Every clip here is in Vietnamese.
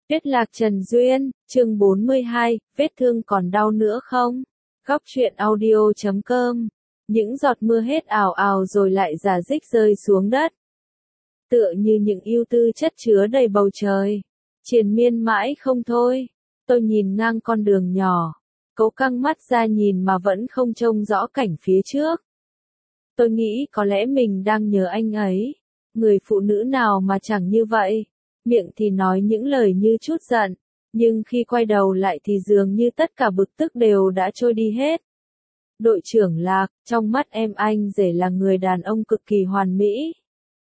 Tuyết Lạc Trần Duyên, chương 42, vết thương còn đau nữa không? Góc truyện audio.com. Những giọt mưa hết ào ào rồi lại rả rích rơi xuống đất. Tựa như những ưu tư chất chứa đầy bầu trời. Triền miên mãi không thôi. Tôi nhìn ngang con đường nhỏ. Cố căng mắt ra nhìn mà vẫn không trông rõ cảnh phía trước. Tôi nghĩ có lẽ mình đang nhớ anh ấy. Người phụ nữ nào mà chẳng như vậy. Miệng thì nói những lời như chút giận, nhưng khi quay đầu lại thì dường như tất cả bực tức đều đã trôi đi hết. Đội trưởng Lạc, trong mắt em anh rể là người đàn ông cực kỳ hoàn mỹ.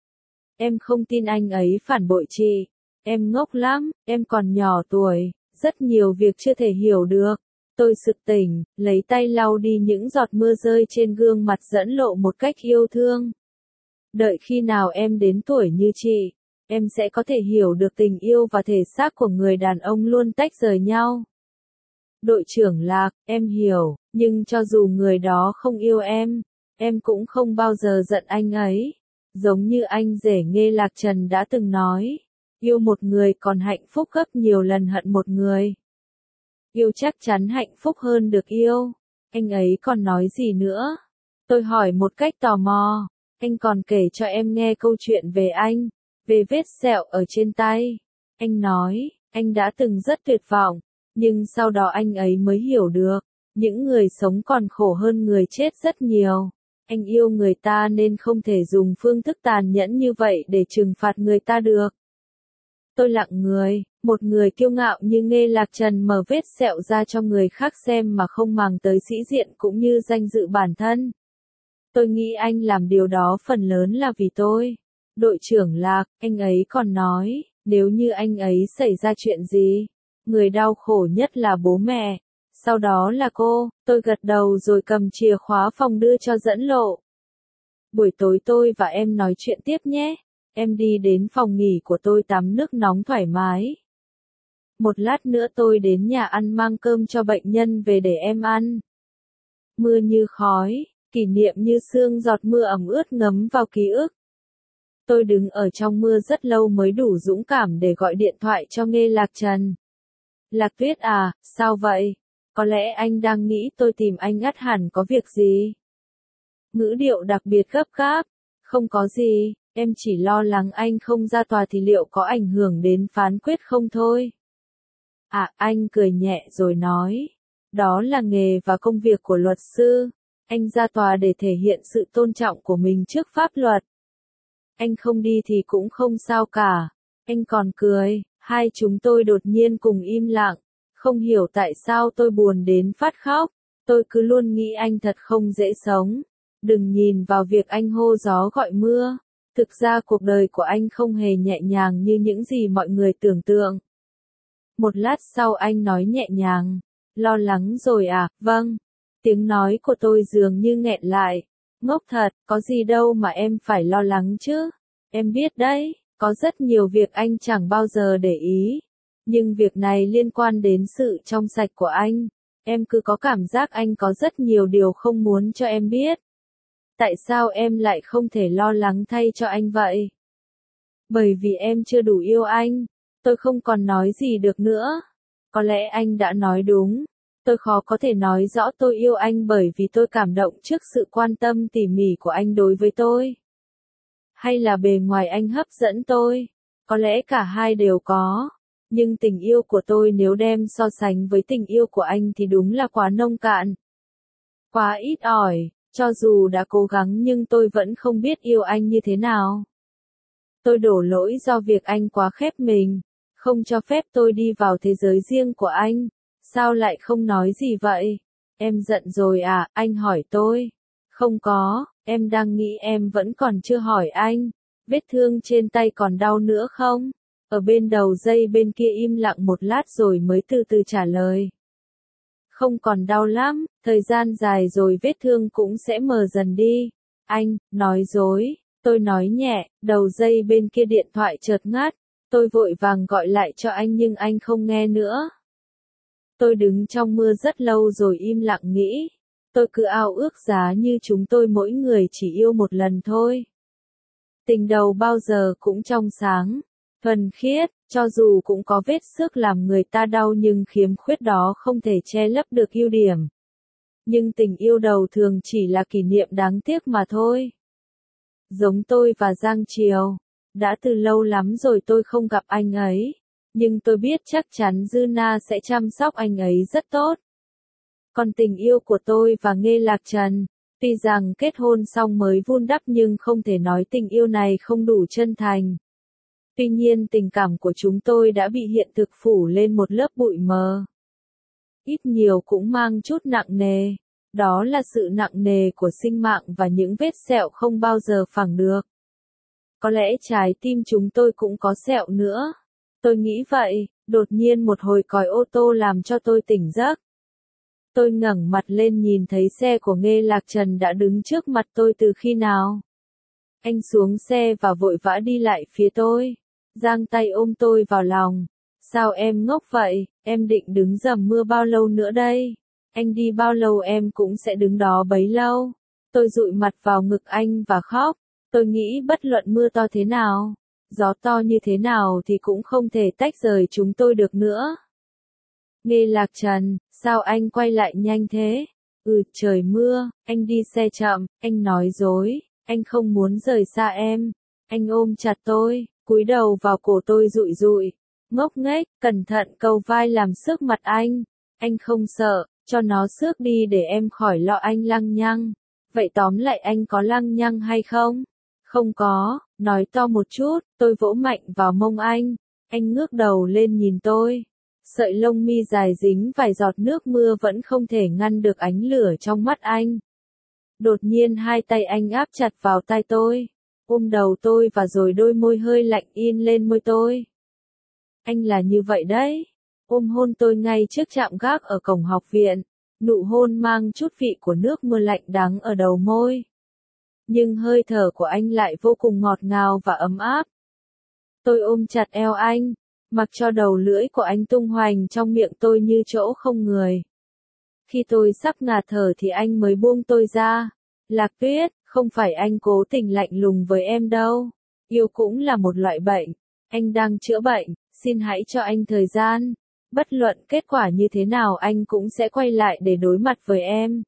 Em không tin anh ấy phản bội chị. Em ngốc lắm, em còn nhỏ tuổi, rất nhiều việc chưa thể hiểu được. Tôi sực tỉnh, lấy tay lau đi những giọt mưa rơi trên gương mặt dẫn lộ một cách yêu thương. Đợi khi nào em đến tuổi như chị, em sẽ có thể hiểu được tình yêu và thể xác của người đàn ông luôn tách rời nhau. Đội trưởng Lạc, em hiểu, nhưng cho dù người đó không yêu em cũng không bao giờ giận anh ấy. Giống như anh rể Nghê Lạc Trần đã từng nói, yêu một người còn hạnh phúc gấp nhiều lần hận một người. Yêu chắc chắn hạnh phúc hơn được yêu. Anh ấy còn nói gì nữa? Tôi hỏi một cách tò mò. Anh còn kể cho em nghe câu chuyện về anh, về vết sẹo ở trên tay. Anh nói, anh đã từng rất tuyệt vọng, nhưng sau đó anh ấy mới hiểu được, những người sống còn khổ hơn người chết rất nhiều. Anh yêu người ta nên không thể dùng phương thức tàn nhẫn như vậy để trừng phạt người ta được. Tôi lặng người, một người kiêu ngạo như Nghê Lạc Trần mở vết sẹo ra cho người khác xem mà không màng tới sĩ diện cũng như danh dự bản thân. Tôi nghĩ anh làm điều đó phần lớn là vì tôi. Đội trưởng Lạc, anh ấy còn nói, nếu như anh ấy xảy ra chuyện gì, người đau khổ nhất là bố mẹ, sau đó là cô. Tôi gật đầu rồi cầm chìa khóa phòng đưa cho dẫn lộ. Buổi tối tôi và em nói chuyện tiếp nhé. Em đi đến phòng nghỉ của tôi tắm nước nóng thoải mái. Một lát nữa tôi đến nhà ăn mang cơm cho bệnh nhân về để em ăn. Mưa như khói, kỷ niệm như sương, giọt mưa ẩm ướt ngấm vào ký ức. Tôi đứng ở trong mưa rất lâu mới đủ dũng cảm để gọi điện thoại cho Nghê Lạc Trần. Lạc Tuyết à, sao vậy? Có lẽ anh đang nghĩ tôi tìm anh ắt hẳn có việc gì. Ngữ điệu đặc biệt gấp gáp. Không có gì, em chỉ lo lắng anh không ra tòa thì liệu có ảnh hưởng đến phán quyết không thôi. À, anh cười nhẹ rồi nói. Đó là nghề và công việc của luật sư. Anh ra tòa để thể hiện sự tôn trọng của mình trước pháp luật. Anh không đi thì cũng không sao cả. Anh còn cười. Hai chúng tôi đột nhiên cùng im lặng. Không hiểu tại sao tôi buồn đến phát khóc. Tôi cứ luôn nghĩ anh thật không dễ sống. Đừng nhìn vào việc anh hô gió gọi mưa. Thực ra cuộc đời của anh không hề nhẹ nhàng như những gì mọi người tưởng tượng. Một lát sau anh nói nhẹ nhàng. Lo lắng rồi à? Vâng. Tiếng nói của tôi dường như nghẹn lại. Ngốc thật, có gì đâu mà em phải lo lắng chứ. Em biết đấy, có rất nhiều việc anh chẳng bao giờ để ý. Nhưng việc này liên quan đến sự trong sạch của anh. Em cứ có cảm giác anh có rất nhiều điều không muốn cho em biết. Tại sao em lại không thể lo lắng thay cho anh vậy? Bởi vì em chưa đủ yêu anh. Tôi không còn nói gì được nữa. Có lẽ anh đã nói đúng. Tôi khó có thể nói rõ tôi yêu anh bởi vì tôi cảm động trước sự quan tâm tỉ mỉ của anh đối với tôi. Hay là bề ngoài anh hấp dẫn tôi? Có lẽ cả hai đều có. Nhưng tình yêu của tôi nếu đem so sánh với tình yêu của anh thì đúng là quá nông cạn. Quá ít ỏi, cho dù đã cố gắng nhưng tôi vẫn không biết yêu anh như thế nào. Tôi đổ lỗi do việc anh quá khép mình, không cho phép tôi đi vào thế giới riêng của anh. Sao lại không nói gì vậy? Em giận rồi à? Anh hỏi tôi. Không có, em đang nghĩ em vẫn còn chưa hỏi anh. Vết thương trên tay còn đau nữa không? Ở bên đầu dây bên kia im lặng một lát rồi mới từ từ trả lời. Không còn đau lắm, thời gian dài rồi vết thương cũng sẽ mờ dần đi. Anh, nói dối. Tôi nói nhẹ, đầu dây bên kia điện thoại chợt ngắt. Tôi vội vàng gọi lại cho anh nhưng anh không nghe nữa. Tôi đứng trong mưa rất lâu rồi im lặng nghĩ. Tôi cứ ao ước giá như chúng tôi mỗi người chỉ yêu một lần thôi. Tình đầu bao giờ cũng trong sáng, thuần khiết, Cho dù cũng có vết xước làm người ta đau nhưng khiếm khuyết đó không thể che lấp được ưu điểm. Nhưng tình yêu đầu thường chỉ là kỷ niệm đáng tiếc mà thôi. Giống tôi và Giang Triều, đã từ lâu lắm rồi tôi không gặp anh ấy, nhưng tôi biết chắc chắn Dư Na sẽ chăm sóc anh ấy rất tốt. Còn tình yêu của tôi và Nghê Lạc Trần, tuy rằng kết hôn xong mới vun đắp nhưng không thể nói tình yêu này không đủ chân thành. Tuy nhiên tình cảm của chúng tôi đã bị hiện thực phủ lên một lớp bụi mờ. Ít nhiều cũng mang chút nặng nề. Đó là sự nặng nề của sinh mạng và những vết sẹo không bao giờ phẳng được. Có lẽ trái tim chúng tôi cũng có sẹo nữa. Tôi nghĩ vậy, đột nhiên một hồi còi ô tô làm cho tôi tỉnh giấc. Tôi ngẩng mặt lên nhìn thấy xe của Nghê Lạc Trần đã đứng trước mặt tôi từ khi nào. Anh xuống xe và vội vã đi lại phía tôi, giang tay ôm tôi vào lòng. Sao em ngốc vậy, em định đứng dầm mưa bao lâu nữa đây? Anh đi bao lâu em cũng sẽ đứng đó bấy lâu. Tôi dụi mặt vào ngực anh và khóc. Tôi nghĩ bất luận mưa to thế nào, gió to như thế nào thì cũng không thể tách rời chúng tôi được nữa. Nghê Lạc Trần, sao anh quay lại nhanh thế? Trời mưa, anh đi xe chậm, anh nói dối, anh không muốn rời xa em. Anh ôm chặt tôi, cúi đầu vào cổ tôi dụi dụi. Ngốc nghếch, cẩn thận cầu vai làm xước mặt anh. Anh không sợ, cho nó xước đi để em khỏi lo anh lăng nhăng. Vậy tóm lại anh có lăng nhăng hay không? Không có, nói to một chút, tôi vỗ mạnh vào mông anh. Anh ngước đầu lên nhìn tôi. Sợi lông mi dài dính vài giọt nước mưa vẫn không thể ngăn được ánh lửa trong mắt anh. Đột nhiên hai tay anh áp chặt vào tai tôi, ôm đầu tôi và rồi đôi môi hơi lạnh in lên môi tôi. Anh là như vậy đấy. Ôm hôn tôi ngay trước trạm gác ở cổng học viện. Nụ hôn mang chút vị của nước mưa lạnh đắng ở đầu môi. Nhưng hơi thở của anh lại vô cùng ngọt ngào và ấm áp. Tôi ôm chặt eo anh, mặc cho đầu lưỡi của anh tung hoành trong miệng tôi như chỗ không người. Khi tôi sắp ngạt thở thì anh mới buông tôi ra. Lạc Tuyết, không phải anh cố tình lạnh lùng với em đâu. Yêu cũng là một loại bệnh. Anh đang chữa bệnh, xin hãy cho anh thời gian. Bất luận kết quả như thế nào anh cũng sẽ quay lại để đối mặt với em.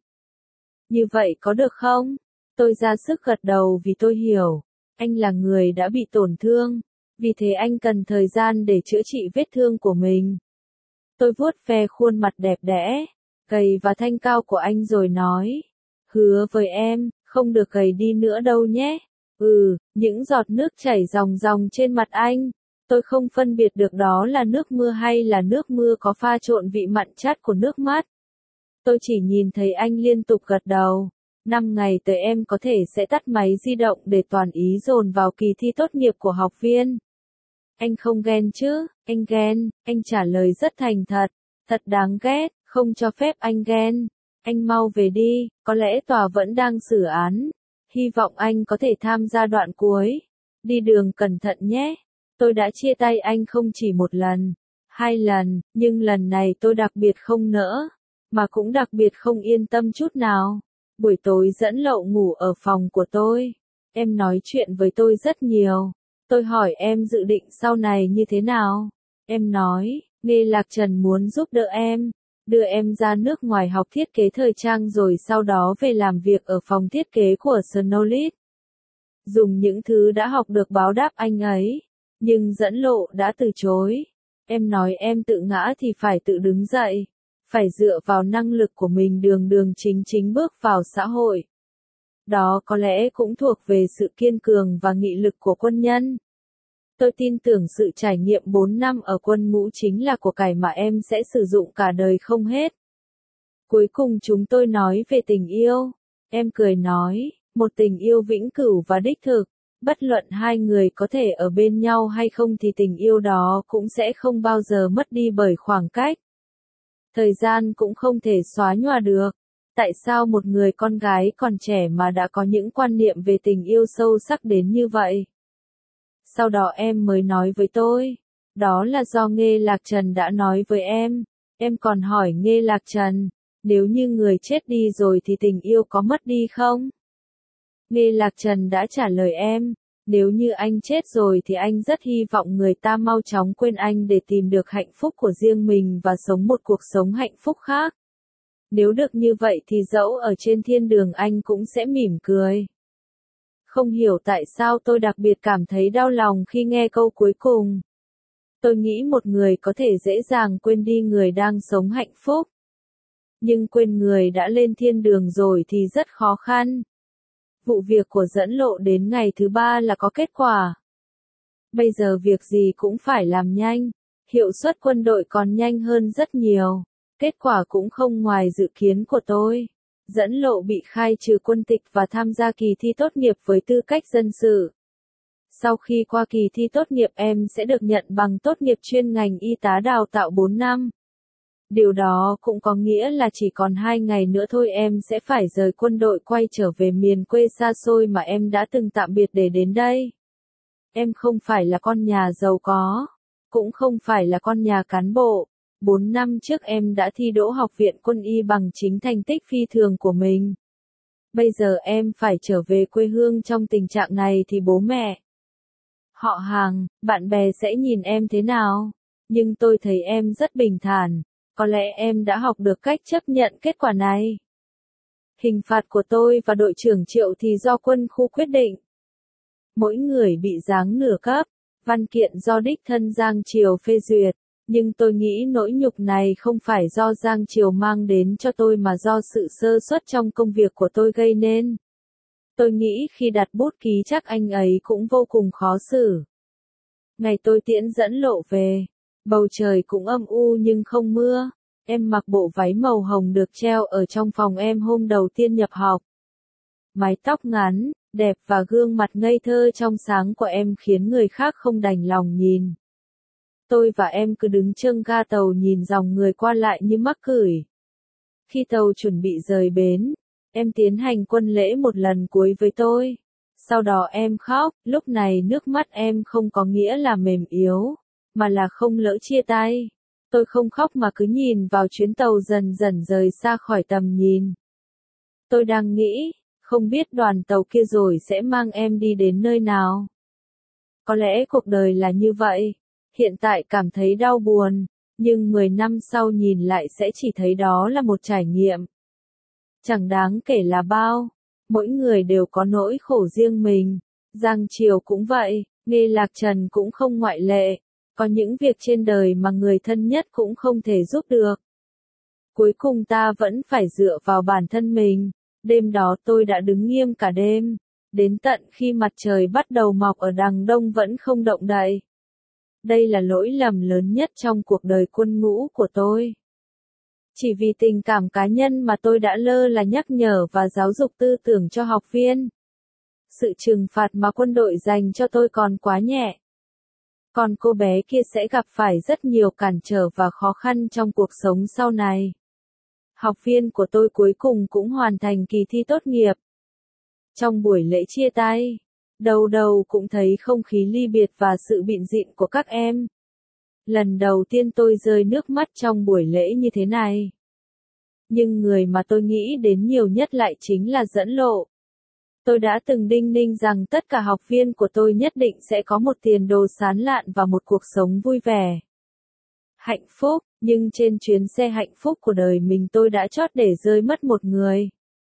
Như vậy có được không? Tôi ra sức gật đầu vì tôi hiểu. Anh là người đã bị tổn thương. Vì thế anh cần thời gian để chữa trị vết thương của mình. Tôi vuốt ve khuôn mặt đẹp đẽ, gầy và thanh cao của anh rồi nói. Hứa với em, không được gầy đi nữa đâu nhé. Những giọt nước chảy ròng ròng trên mặt anh. Tôi không phân biệt được đó là nước mưa hay là nước mưa có pha trộn vị mặn chát của nước mắt. Tôi chỉ nhìn thấy anh liên tục gật đầu. 5 ngày tới em có thể sẽ tắt máy di động để toàn ý dồn vào kỳ thi tốt nghiệp của học viên. Anh không ghen chứ? Anh ghen, anh trả lời rất thành thật. Thật đáng ghét, không cho phép anh ghen. Anh mau về đi, có lẽ tòa vẫn đang xử án. Hy vọng anh có thể tham gia đoạn cuối. Đi đường cẩn thận nhé. Tôi đã chia tay anh không chỉ một lần, 2 lần, nhưng lần này tôi đặc biệt không nỡ, mà cũng đặc biệt không yên tâm chút nào. Buổi tối dẫn Lậu ngủ ở phòng của tôi. Em nói chuyện với tôi rất nhiều. Tôi hỏi em dự định sau này như thế nào. Em nói, Nghê Lạc Trần muốn giúp đỡ em, đưa em ra nước ngoài học thiết kế thời trang rồi sau đó về làm việc ở phòng thiết kế của Snowlit. Dùng những thứ đã học được báo đáp anh ấy. Nhưng dẫn Lộ đã từ chối. Em nói em tự ngã thì phải tự đứng dậy. Phải dựa vào năng lực của mình đường chính bước vào xã hội. Đó có lẽ cũng thuộc về sự kiên cường và nghị lực của quân nhân. Tôi tin tưởng sự trải nghiệm 4 năm ở quân ngũ chính là của cải mà em sẽ sử dụng cả đời không hết. Cuối cùng chúng tôi nói về tình yêu. Em cười nói, một tình yêu vĩnh cửu và đích thực. Bất luận hai người có thể ở bên nhau hay không thì tình yêu đó cũng sẽ không bao giờ mất đi bởi khoảng cách. Thời gian cũng không thể xóa nhòa được. Tại sao một người con gái còn trẻ mà đã có những quan niệm về tình yêu sâu sắc đến như vậy? Sau đó em mới nói với tôi. Đó là do Nghê Lạc Trần đã nói với em. Em còn hỏi Nghê Lạc Trần, nếu như người chết đi rồi thì tình yêu có mất đi không? Nghê Lạc Trần đã trả lời em, Nếu như anh chết rồi thì anh rất hy vọng người ta mau chóng quên anh để tìm được hạnh phúc của riêng mình và sống một cuộc sống hạnh phúc khác. Nếu được như vậy thì dẫu ở trên thiên đường anh cũng sẽ mỉm cười. Không hiểu tại sao tôi đặc biệt cảm thấy đau lòng khi nghe câu cuối cùng. Tôi nghĩ một người có thể dễ dàng quên đi người đang sống hạnh phúc. Nhưng quên người đã lên thiên đường rồi thì rất khó khăn. Vụ việc của dẫn lộ đến ngày thứ 3 là có kết quả. Bây giờ việc gì cũng phải làm nhanh. Hiệu suất quân đội còn nhanh hơn rất nhiều. Kết quả cũng không ngoài dự kiến của tôi. Dẫn lộ bị khai trừ quân tịch và tham gia kỳ thi tốt nghiệp với tư cách dân sự. Sau khi qua kỳ thi tốt nghiệp em sẽ được nhận bằng tốt nghiệp chuyên ngành y tá đào tạo 4 năm. Điều đó cũng có nghĩa là chỉ còn 2 ngày nữa thôi em sẽ phải rời quân đội quay trở về miền quê xa xôi mà em đã từng tạm biệt để đến đây. Em không phải là con nhà giàu có, cũng không phải là con nhà cán bộ. 4 năm trước em đã thi đỗ học viện quân y bằng chính thành tích phi thường của mình. Bây giờ em phải trở về quê hương trong tình trạng này thì bố mẹ, họ hàng, bạn bè sẽ nhìn em thế nào? Nhưng tôi thấy em rất bình thản. Có lẽ em đã học được cách chấp nhận kết quả này. Hình phạt của tôi và đội trưởng Triệu thì do quân khu quyết định. Mỗi người bị giáng nửa cấp, văn kiện do đích thân Giang Triều phê duyệt. Nhưng tôi nghĩ nỗi nhục này không phải do Giang Triều mang đến cho tôi mà do sự sơ suất trong công việc của tôi gây nên. Tôi nghĩ khi đặt bút ký chắc anh ấy cũng vô cùng khó xử. Ngày tôi tiễn dẫn lộ về, bầu trời cũng âm u nhưng không mưa. Em mặc bộ váy màu hồng được treo ở trong phòng em hôm đầu tiên nhập học. Mái tóc ngắn, đẹp và gương mặt ngây thơ trong sáng của em khiến người khác không đành lòng nhìn. Tôi và em cứ đứng chưng ga tàu nhìn dòng người qua lại như mắc cười. Khi tàu chuẩn bị rời bến, em tiến hành quân lễ một lần cuối với tôi. Sau đó em khóc, lúc này nước mắt em không có nghĩa là mềm yếu, mà là không lỡ chia tay. Tôi không khóc mà cứ nhìn vào chuyến tàu dần dần rời xa khỏi tầm nhìn. Tôi đang nghĩ, không biết đoàn tàu kia rồi sẽ mang em đi đến nơi nào. Có lẽ cuộc đời là như vậy. Hiện tại cảm thấy đau buồn, nhưng 10 năm sau nhìn lại sẽ chỉ thấy đó là một trải nghiệm. Chẳng đáng kể là bao. Mỗi người đều có nỗi khổ riêng mình. Giang Triều cũng vậy, Nghê Lạc Trần cũng không ngoại lệ. Có những việc trên đời mà người thân nhất cũng không thể giúp được. Cuối cùng ta vẫn phải dựa vào bản thân mình. Đêm đó tôi đã đứng nghiêm cả đêm. Đến tận khi mặt trời bắt đầu mọc ở đằng đông vẫn không động đậy. Đây là lỗi lầm lớn nhất trong cuộc đời quân ngũ của tôi. Chỉ vì tình cảm cá nhân mà tôi đã lơ là nhắc nhở và giáo dục tư tưởng cho học viên. Sự trừng phạt mà quân đội dành cho tôi còn quá nhẹ. Còn cô bé kia sẽ gặp phải rất nhiều cản trở và khó khăn trong cuộc sống sau này. Học viên của tôi cuối cùng cũng hoàn thành kỳ thi tốt nghiệp. Trong buổi lễ chia tay, đầu đầu cũng thấy không khí ly biệt và sự bịn rịn của các em. Lần đầu tiên tôi rơi nước mắt trong buổi lễ như thế này. Nhưng người mà tôi nghĩ đến nhiều nhất lại chính là dẫn lộ. Tôi đã từng đinh ninh rằng tất cả học viên của tôi nhất định sẽ có một tiền đồ sáng lạn và một cuộc sống vui vẻ. Hạnh phúc, nhưng trên chuyến xe hạnh phúc của đời mình tôi đã chót để rơi mất một người.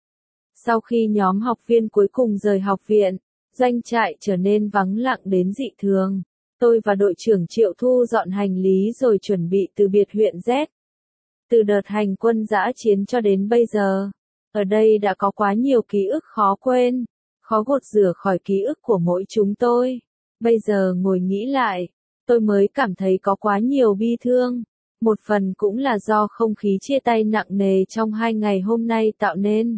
Sau khi nhóm học viên cuối cùng rời học viện, doanh trại trở nên vắng lặng đến dị thường. Tôi và đội trưởng Triệu thu dọn hành lý rồi chuẩn bị từ biệt huyện Z. Từ đợt hành quân dã chiến cho đến bây giờ, ở đây đã có quá nhiều ký ức khó quên, khó gột rửa khỏi ký ức của mỗi chúng tôi. Bây giờ ngồi nghĩ lại, tôi mới cảm thấy có quá nhiều bi thương. Một phần cũng là do không khí chia tay nặng nề trong 2 ngày hôm nay tạo nên.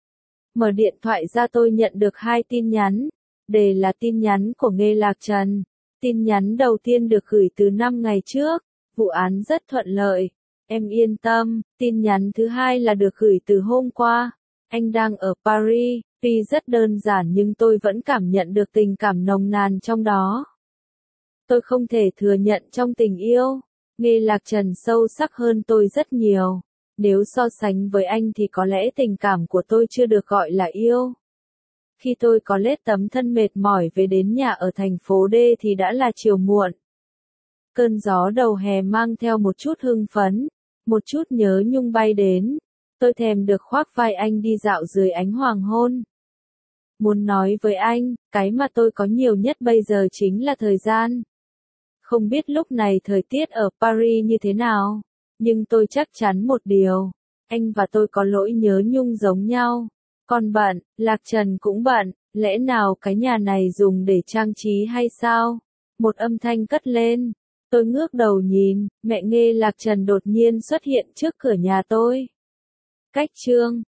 Mở điện thoại ra tôi nhận được 2 tin nhắn. Đề là tin nhắn của Nghê Lạc Trần. Tin nhắn đầu tiên được gửi từ 5 ngày trước. Vụ án rất thuận lợi. Em yên tâm. Tin nhắn thứ hai là được gửi từ hôm qua. Anh đang ở Paris. Tuy rất đơn giản nhưng tôi vẫn cảm nhận được tình cảm nồng nàn trong đó. Tôi không thể thừa nhận trong tình yêu, Nghê Lạc Trần sâu sắc hơn tôi rất nhiều. Nếu so sánh với anh thì có lẽ tình cảm của tôi chưa được gọi là yêu. Khi tôi có lết tấm thân mệt mỏi về đến nhà ở thành phố D thì đã là chiều muộn. Cơn gió đầu hè mang theo một chút hưng phấn, một chút nhớ nhung bay đến. Tôi thèm được khoác vai anh đi dạo dưới ánh hoàng hôn. Muốn nói với anh, cái mà tôi có nhiều nhất bây giờ chính là thời gian. Không biết lúc này thời tiết ở Paris như thế nào, nhưng tôi chắc chắn một điều, anh và tôi có nỗi nhớ nhung giống nhau. Còn bận, Lạc Trần cũng bận, lẽ nào cái nhà này dùng để trang trí hay sao? Một âm thanh cất lên. Tôi ngước đầu nhìn, mẹ Nghê Lạc Trần đột nhiên xuất hiện trước cửa nhà tôi. Cách chương